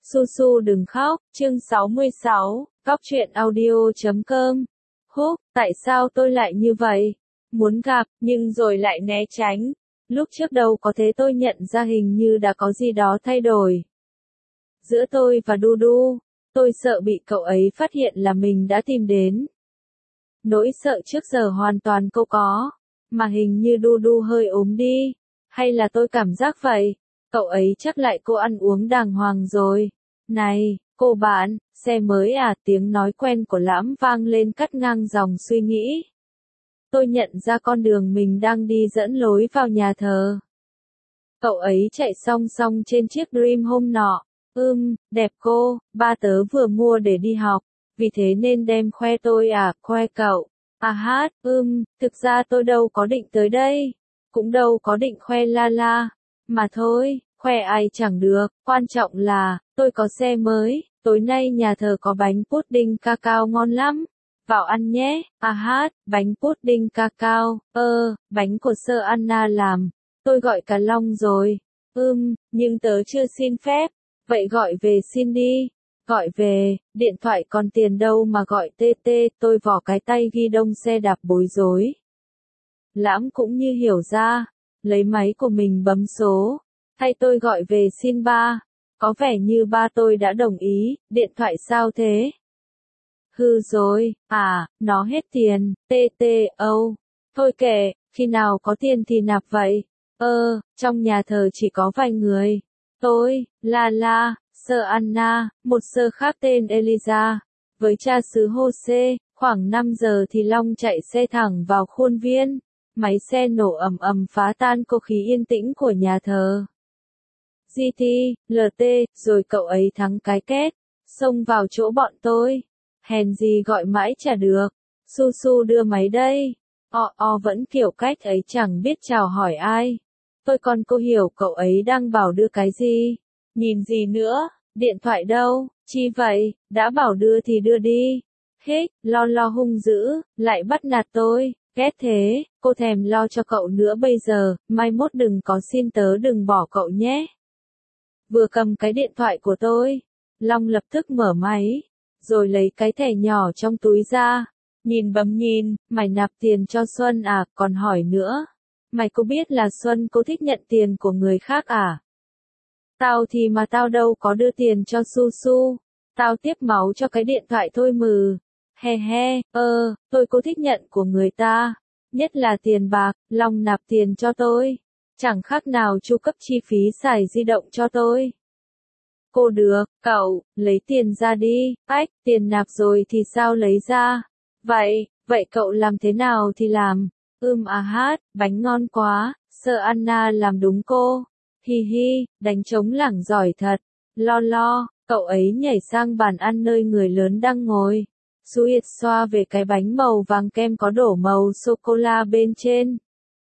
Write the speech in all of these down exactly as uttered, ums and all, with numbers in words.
Su Su đừng khóc, chương sáu mươi sáu, Góc truyện audio chấm com. Húc, tại sao tôi lại như vậy? Muốn gặp, nhưng rồi lại né tránh. Lúc trước đâu có thế, tôi nhận ra hình như đã có gì đó thay đổi. Giữa tôi và Du Du, tôi sợ bị cậu ấy phát hiện là mình đã tìm đến. Nỗi sợ trước giờ hoàn toàn không có, mà hình như Du Du hơi ốm đi. Hay là tôi cảm giác vậy? Cậu ấy chắc lại cô ăn uống đàng hoàng rồi. Này, cô bạn, xe mới à? Tiếng nói quen của Lãm vang lên cắt ngang dòng suy nghĩ. Tôi nhận ra con đường mình đang đi dẫn lối vào nhà thờ. Cậu ấy chạy song song trên chiếc Dream Home nọ. Ưm, đẹp cô, ba tớ vừa mua để đi học, vì thế nên đem khoe tôi à, khoe cậu. À hát, ưm, thực ra tôi đâu có định tới đây, cũng đâu có định khoe la la, mà thôi, khoe ai chẳng được, quan trọng là, tôi có xe mới, tối nay nhà thờ có bánh pudding cacao ngon lắm, vào ăn nhé. À hát, bánh pudding cacao, ơ, bánh của Sơ Anna làm, tôi gọi cả Long rồi. Ưm, nhưng tớ chưa xin phép, vậy gọi về xin đi. Gọi về, điện thoại còn tiền đâu mà gọi tê tê, tôi vò cái tay ghi đông xe đạp bối rối. Lãm cũng như hiểu ra, lấy máy của mình bấm số, hay tôi gọi về xin ba, có vẻ như ba tôi đã đồng ý, điện thoại sao thế? Hư rồi, à, nó hết tiền, tê tê, âu, thôi kệ, khi nào có tiền thì nạp vậy, ơ, trong nhà thờ chỉ có vài người, tôi, la la, Sơ Anna, một sơ khác tên Eliza, với cha xứ Jose, khoảng năm giờ thì Long chạy xe thẳng vào khuôn viên, máy xe nổ ầm ầm phá tan không khí yên tĩnh của nhà thờ. giê tê, lờ tê, rồi cậu ấy thắng cái két, xông vào chỗ bọn tôi, hèn gì gọi mãi chả được, Su Su đưa máy đây, o o vẫn kiểu cách ấy chẳng biết chào hỏi ai, tôi còn cô hiểu cậu ấy đang bảo đưa cái gì. Nhìn gì nữa, điện thoại đâu, chi vậy, đã bảo đưa thì đưa đi. Hích, lo lo hung dữ, lại bắt nạt tôi, ghét thế, cô thèm lo cho cậu nữa bây giờ, mai mốt đừng có xin tớ đừng bỏ cậu nhé. Vừa cầm cái điện thoại của tôi, Long lập tức mở máy, rồi lấy cái thẻ nhỏ trong túi ra, nhìn bấm nhìn, mày nạp tiền cho Xuân à, còn hỏi nữa, mày có biết là Xuân cô thích nhận tiền của người khác à? Tao thì mà tao đâu có đưa tiền cho Su Su, tao tiếp máu cho cái điện thoại thôi mừ, he he, ơ, tôi có thích nhận của người ta, nhất là tiền bạc, Long nạp tiền cho tôi, chẳng khác nào chu cấp chi phí xài di động cho tôi. Cô được, cậu, lấy tiền ra đi, ách, tiền nạp rồi thì sao lấy ra, vậy, vậy cậu làm thế nào thì làm, ưm à hát, bánh ngon quá, Sơ Anna làm đúng cô. Hi hi, đánh trống lảng giỏi thật. Lo lo, cậu ấy nhảy sang bàn ăn nơi người lớn đang ngồi. Suyệt xoa về cái bánh màu vàng kem có đổ màu sô-cô-la bên trên.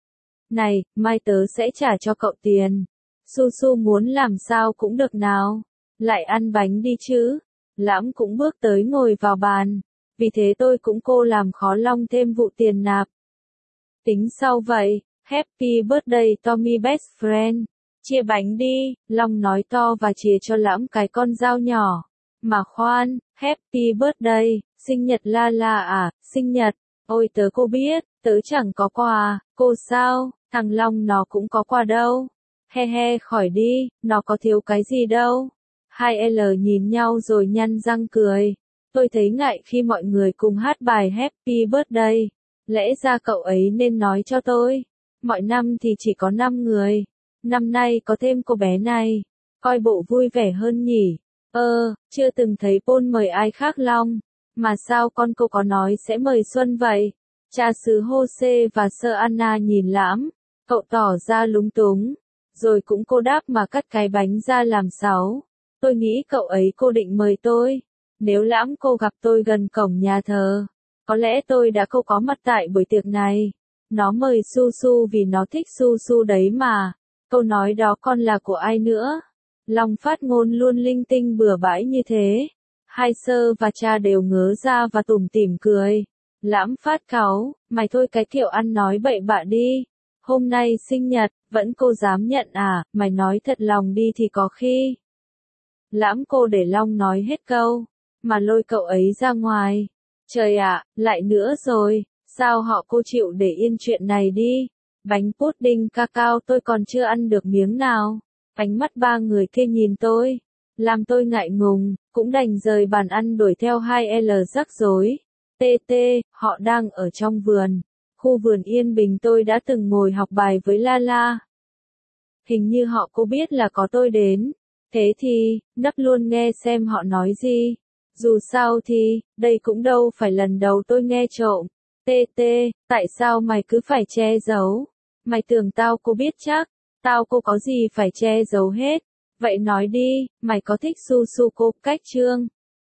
Này, mai tớ sẽ trả cho cậu tiền. Su Su muốn làm sao cũng được nào. Lại ăn bánh đi chứ. Lãm cũng bước tới ngồi vào bàn. Vì thế tôi cũng cô làm khó Long thêm vụ tiền nạp. Tính sau vậy, happy birthday Tommy best friend. Chia bánh đi, Long nói to và chìa cho Lãm cái con dao nhỏ. Mà khoan, happy birthday, sinh nhật la la à, sinh nhật, ôi tớ cô biết, tớ chẳng có quà, cô sao, thằng Long nó cũng có quà đâu. He he khỏi đi, nó có thiếu cái gì đâu. Hai L nhìn nhau rồi nhăn răng cười. Tôi thấy ngại khi mọi người cùng hát bài happy birthday. Lẽ ra cậu ấy nên nói cho tôi. Mọi năm thì chỉ có năm người. Năm nay có thêm cô bé này, coi bộ vui vẻ hơn nhỉ. Ơ, chưa từng thấy Paul mời ai khác Long, mà sao con cô có nói sẽ mời Xuân vậy? Cha xứ Jose và Sơ Anna nhìn Lãm, cậu tỏ ra lúng túng, rồi cũng cô đáp mà cắt cái bánh ra làm sáu. Tôi nghĩ cậu ấy cô định mời tôi, nếu Lãm cô gặp tôi gần cổng nhà thờ, có lẽ tôi đã không có mặt tại buổi tiệc này. Nó mời Su Su vì nó thích Su Su đấy mà. Câu nói đó con là của ai nữa? Long phát ngôn luôn linh tinh bừa bãi như thế. Hai Sơ và cha đều ngớ ra và tủm tỉm cười. Lãm phát cáu, mày thôi cái kiểu ăn nói bậy bạ đi. Hôm nay sinh nhật, vẫn cô dám nhận à, mày nói thật lòng đi thì có khi. Lãm cô để Long nói hết câu, mà lôi cậu ấy ra ngoài. Trời ạ, lại nữa rồi, sao họ cô chịu để yên chuyện này đi. Bánh pudding cacao tôi còn chưa ăn được miếng nào. Ánh mắt ba người kia nhìn tôi, làm tôi ngại ngùng, cũng đành rời bàn ăn đuổi theo hai L rắc rối. tê tê, họ đang ở trong vườn. Khu vườn yên bình tôi đã từng ngồi học bài với La La. Hình như họ cô biết là có tôi đến. Thế thì, nấp luôn nghe xem họ nói gì. Dù sao thì, đây cũng đâu phải lần đầu tôi nghe trộm. tê tê, tại sao mày cứ phải che giấu? Mày tưởng tao cô biết chắc, tao cô có gì phải che giấu hết. Vậy nói đi, mày có thích Su Su cô cách Trương?